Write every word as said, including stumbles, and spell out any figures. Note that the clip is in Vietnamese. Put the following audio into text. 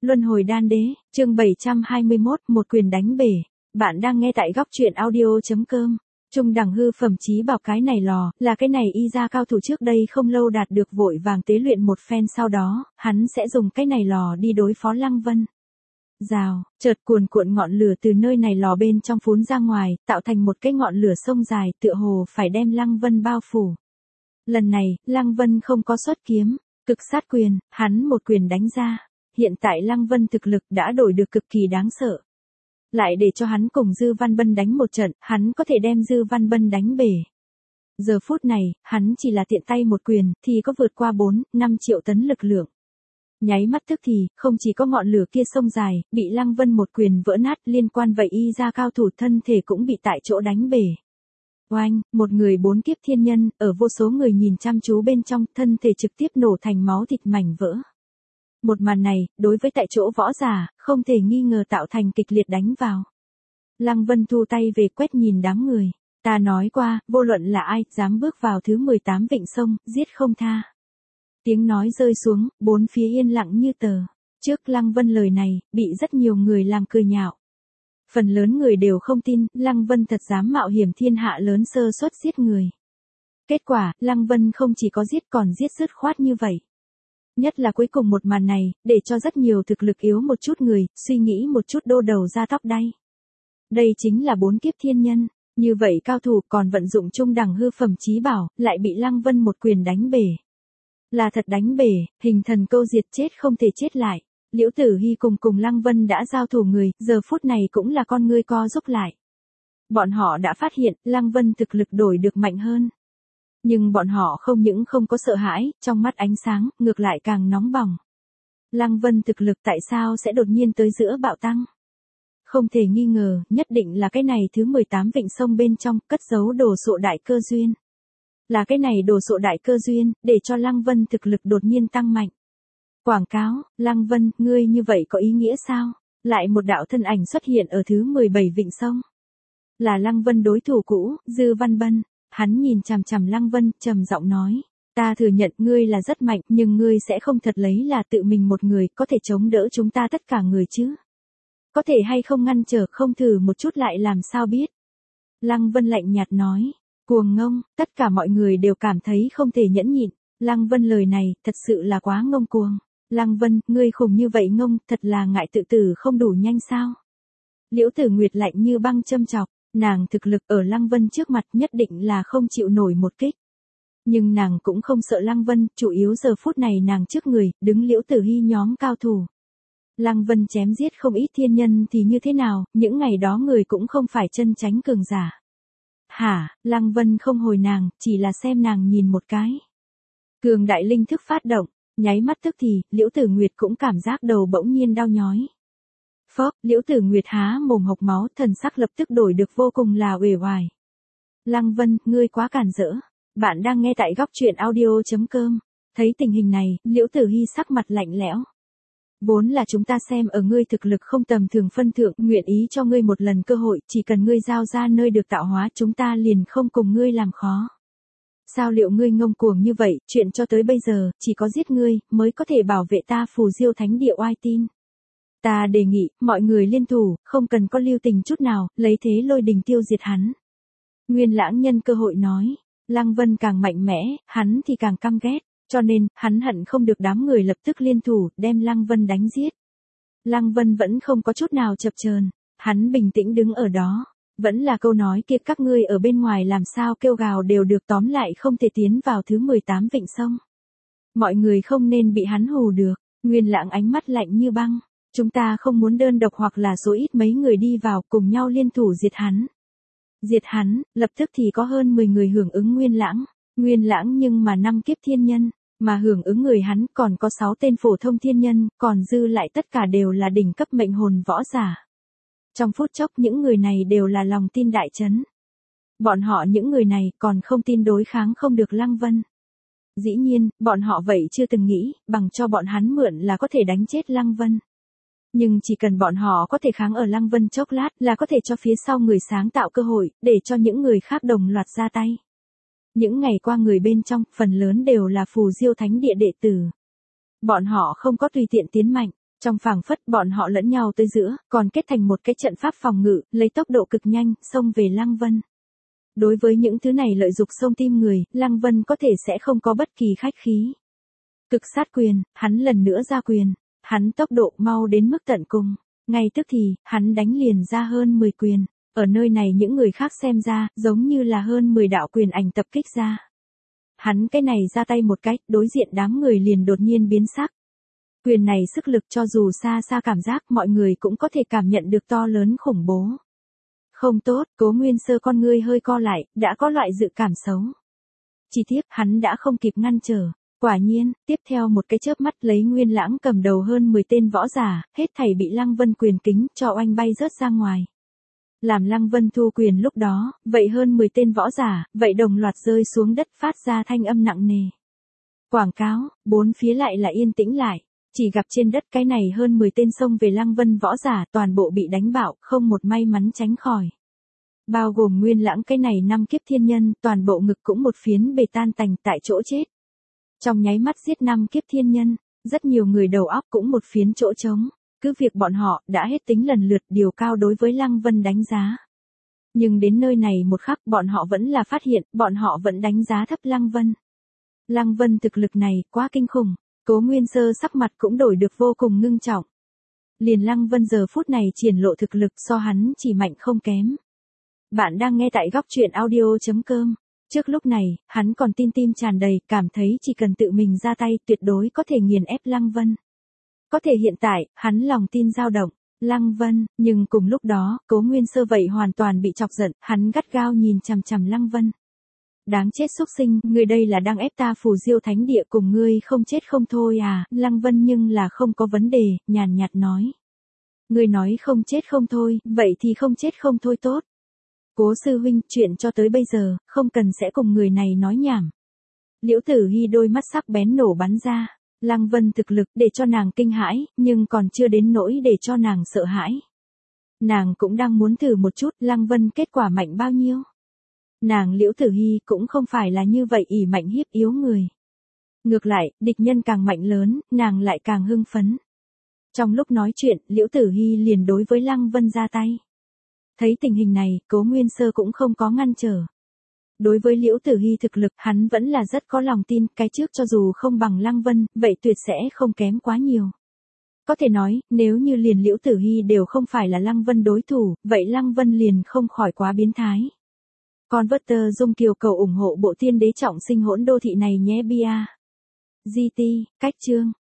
Luân hồi đan đế, chương bảy trăm hai mươi mốt, một quyền đánh bể. Bạn đang nghe tại góc truyện audio.com. Trung đẳng hư phẩm chí bảo cái này lò, là cái này y ra cao thủ trước đây không lâu đạt được vội vàng tế luyện một phen, sau đó, hắn sẽ dùng cái này lò đi đối phó Lăng Vân. Rào, chợt cuồn cuộn ngọn lửa từ nơi này lò bên trong phún ra ngoài, tạo thành một cái ngọn lửa sông dài, tựa hồ phải đem Lăng Vân bao phủ. Lần này, Lăng Vân không có xuất kiếm, cực sát quyền, hắn một quyền đánh ra. Hiện tại Lăng Vân thực lực đã đổi được cực kỳ đáng sợ. Lại để cho hắn cùng Dư Văn Bân đánh một trận, hắn có thể đem Dư Văn Bân đánh bể. Giờ phút này, hắn chỉ là tiện tay một quyền, thì có vượt qua bốn, năm triệu tấn lực lượng. Nháy mắt tức thì, không chỉ có ngọn lửa kia sông dài, bị Lăng Vân một quyền vỡ nát, liên quan vậy y ra cao thủ thân thể cũng bị tại chỗ đánh bể. Oanh, một người bốn kiếp thiên nhân, ở vô số người nhìn chăm chú bên trong, thân thể trực tiếp nổ thành máu thịt mảnh vỡ. Một màn này, đối với tại chỗ võ giả, không thể nghi ngờ tạo thành kịch liệt đánh vào. Lăng Vân thu tay về quét nhìn đám người. Ta nói qua, vô luận là ai, dám bước vào thứ mười tám vịnh sông, giết không tha. Tiếng nói rơi xuống, bốn phía yên lặng như tờ. Trước Lăng Vân lời này, bị rất nhiều người làm cười nhạo. Phần lớn người đều không tin, Lăng Vân thật dám mạo hiểm thiên hạ lớn sơ suất giết người. Kết quả, Lăng Vân không chỉ có giết còn giết dứt khoát như vậy. Nhất là cuối cùng một màn này, để cho rất nhiều thực lực yếu một chút người, suy nghĩ một chút đô đầu ra tóc đay. Đây chính là bốn kiếp thiên nhân, như vậy cao thủ còn vận dụng trung đẳng hư phẩm chí bảo, lại bị Lăng Vân một quyền đánh bể. Là thật đánh bể, hình thần câu diệt chết không thể chết lại. Liễu Tử Hy cùng cùng Lăng Vân đã giao thủ người, giờ phút này cũng là con ngươi co rúm lại. Bọn họ đã phát hiện, Lăng Vân thực lực đổi được mạnh hơn. Nhưng bọn họ không những không có sợ hãi, trong mắt ánh sáng, ngược lại càng nóng bỏng. Lăng Vân thực lực tại sao sẽ đột nhiên tới giữa bạo tăng? Không thể nghi ngờ, nhất định là cái này thứ mười tám vịnh sông bên trong, cất giấu đồ sộ đại cơ duyên. Là cái này đồ sộ đại cơ duyên, để cho Lăng Vân thực lực đột nhiên tăng mạnh. Quảng cáo, Lăng Vân, ngươi như vậy có ý nghĩa sao? Lại một đạo thân ảnh xuất hiện ở thứ mười bảy vịnh sông. Là Lăng Vân đối thủ cũ, Dư Văn Bân. Hắn nhìn chằm chằm Lăng Vân, trầm giọng nói, ta thừa nhận ngươi là rất mạnh, nhưng ngươi sẽ không thật lấy là tự mình một người có thể chống đỡ chúng ta tất cả người chứ. Có thể hay không ngăn trở, không thử một chút lại làm sao biết. Lăng Vân lạnh nhạt nói, cuồng ngông, tất cả mọi người đều cảm thấy không thể nhẫn nhịn. Lăng Vân lời này, thật sự là quá ngông cuồng. Lăng Vân, ngươi khùng như vậy ngông, thật là ngại tự tử không đủ nhanh sao. Liễu Tử Nguyệt lạnh như băng châm chọc. Nàng thực lực ở Lăng Vân trước mặt nhất định là không chịu nổi một kích. Nhưng nàng cũng không sợ Lăng Vân, chủ yếu giờ phút này nàng trước người, đứng Liễu Tử Hy nhóm cao thủ. Lăng Vân chém giết không ít thiên nhân thì như thế nào, những ngày đó người cũng không phải chân chánh cường giả. Hả, Lăng Vân không hồi nàng, chỉ là xem nàng nhìn một cái. Cường đại linh thức phát động, nháy mắt tức thì, Liễu Tử Nguyệt cũng cảm giác đầu bỗng nhiên đau nhói. Phốc, Liễu Tử Nguyệt há mồm hộc máu, thần sắc lập tức đổi được vô cùng là uể oải. Lăng Vân, ngươi quá cản rỡ. Bạn đang nghe tại góc truyện audio.com. Thấy tình hình này, Liễu Tử Hy sắc mặt lạnh lẽo. Vốn là chúng ta xem ở ngươi thực lực không tầm thường phân thượng, nguyện ý cho ngươi một lần cơ hội, chỉ cần ngươi giao ra nơi được tạo hóa, chúng ta liền không cùng ngươi làm khó. Sao liệu ngươi ngông cuồng như vậy, chuyện cho tới bây giờ, chỉ có giết ngươi, mới có thể bảo vệ ta Phù Diêu Thánh Địa oai tin. Ta đề nghị, mọi người liên thủ, không cần có lưu tình chút nào, lấy thế lôi đình tiêu diệt hắn. Nguyên Lãng nhân cơ hội nói, Lăng Vân càng mạnh mẽ, hắn thì càng căm ghét, cho nên, hắn hận không được đám người lập tức liên thủ, đem Lăng Vân đánh giết. Lăng Vân vẫn không có chút nào chập chờn, hắn bình tĩnh đứng ở đó, vẫn là câu nói kia, các ngươi ở bên ngoài làm sao kêu gào đều được, tóm lại không thể tiến vào thứ mười tám vịnh sông. Mọi người không nên bị hắn hù được. Nguyên Lãng ánh mắt lạnh như băng. Chúng ta không muốn đơn độc hoặc là số ít mấy người đi vào cùng nhau liên thủ diệt hắn. Diệt hắn, lập tức thì có hơn mười người hưởng ứng Nguyên Lãng. Nguyên Lãng nhưng mà năm kiếp thiên nhân, mà hưởng ứng người hắn còn có sáu tên phổ thông thiên nhân, còn dư lại tất cả đều là đỉnh cấp mệnh hồn võ giả. Trong phút chốc những người này đều là lòng tin đại chấn. Bọn họ những người này còn không tin đối kháng không được Lăng Vân. Dĩ nhiên, bọn họ vậy chưa từng nghĩ, bằng cho bọn hắn mượn là có thể đánh chết Lăng Vân. Nhưng chỉ cần bọn họ có thể kháng ở Lăng Vân chốc lát là có thể cho phía sau người sáng tạo cơ hội, để cho những người khác đồng loạt ra tay. Những ngày qua người bên trong, phần lớn đều là Phù Diêu Thánh Địa đệ tử. Bọn họ không có tùy tiện tiến mạnh, Trong phảng phất bọn họ lẫn nhau tới giữa, còn kết thành một cái trận pháp phòng ngự, lấy tốc độ cực nhanh, xông về Lăng Vân. Đối với những thứ này lợi dục xông tim người, Lăng Vân có thể sẽ không có bất kỳ khách khí. Cực sát quyền, hắn lần nữa ra quyền. Hắn tốc độ mau đến mức tận cùng. Ngay tức thì, hắn đánh liền ra hơn mười quyền. Ở nơi này những người khác xem ra, giống như là hơn mười đạo quyền ảnh tập kích ra. Hắn cái này ra tay một cách, đối diện đám người liền đột nhiên biến sắc. Quyền này sức lực cho dù xa xa cảm giác mọi người cũng có thể cảm nhận được to lớn khủng bố. Không tốt, Cố Nguyên Sơ con ngươi hơi co lại, đã có loại dự cảm xấu. Chỉ tiếc, hắn đã không kịp ngăn trở. Quả nhiên, tiếp theo một cái chớp mắt lấy Nguyên Lãng cầm đầu hơn mười tên võ giả, hết thảy bị Lăng Vân quyền kính cho oanh bay rớt ra ngoài. Làm Lăng Vân thu quyền lúc đó, vậy hơn mười tên võ giả, vậy đồng loạt rơi xuống đất phát ra thanh âm nặng nề. Quảng cáo, bốn phía lại là yên tĩnh lại, chỉ gặp trên đất cái này hơn mười tên xông về Lăng Vân võ giả toàn bộ bị đánh bạo, không một may mắn tránh khỏi. Bao gồm Nguyên Lãng cái này năm kiếp thiên nhân, toàn bộ ngực cũng một phiến bề tan tành tại chỗ chết. Trong nháy mắt giết năm kiếp thiên nhân, rất nhiều người đầu óc cũng một phiến chỗ trống, cứ việc bọn họ đã hết tính lần lượt điều cao đối với Lăng Vân đánh giá. Nhưng đến nơi này một khắc bọn họ vẫn là phát hiện, bọn họ vẫn đánh giá thấp Lăng Vân. Lăng Vân thực lực này quá kinh khủng, Cố Nguyên Sơ sắc mặt cũng đổi được vô cùng ngưng trọng. Liền Lăng Vân giờ phút này triển lộ thực lực so hắn chỉ mạnh không kém. Bạn đang nghe tại góc truyện audio chấm com. Trước lúc này, hắn còn tin tim tràn đầy, cảm thấy chỉ cần tự mình ra tay tuyệt đối có thể nghiền ép Lăng Vân. Có thể hiện tại, hắn lòng tin dao động, Lăng Vân, nhưng cùng lúc đó, Cố Nguyên Sơ vậy hoàn toàn bị chọc giận, hắn gắt gao nhìn chằm chằm Lăng Vân. Đáng chết xúc sinh, ngươi đây là đang ép ta Phù Diêu Thánh Địa cùng ngươi không chết không thôi à, Lăng Vân nhưng là không có vấn đề, nhàn nhạt nói. Ngươi nói không chết không thôi, vậy thì không chết không thôi tốt. Cố sư huynh, chuyện cho tới bây giờ, không cần sẽ cùng người này nói nhảm. Liễu Tử Hy đôi mắt sắc bén nổ bắn ra, Lăng Vân thực lực để cho nàng kinh hãi, nhưng còn chưa đến nỗi để cho nàng sợ hãi. Nàng cũng đang muốn thử một chút Lăng Vân kết quả mạnh bao nhiêu. Nàng Liễu Tử Hy cũng không phải là như vậy ỷ mạnh hiếp yếu người. Ngược lại, địch nhân càng mạnh lớn, nàng lại càng hưng phấn. Trong lúc nói chuyện, Liễu Tử Hy liền đối với Lăng Vân ra tay. Thấy tình hình này, Cố Nguyên Sơ cũng không có ngăn trở. Đối với Liễu Tử Hy thực lực, hắn vẫn là rất có lòng tin, cái trước cho dù không bằng Lăng Vân, vậy tuyệt sẽ không kém quá nhiều. Có thể nói, nếu như liền Liễu Tử Hy đều không phải là Lăng Vân đối thủ, vậy Lăng Vân liền không khỏi quá biến thái. Converter Dung Kiều cầu ủng hộ bộ Tiên Đế Trọng Sinh hỗn đô thị này nhé bia. giê tê, cách chương.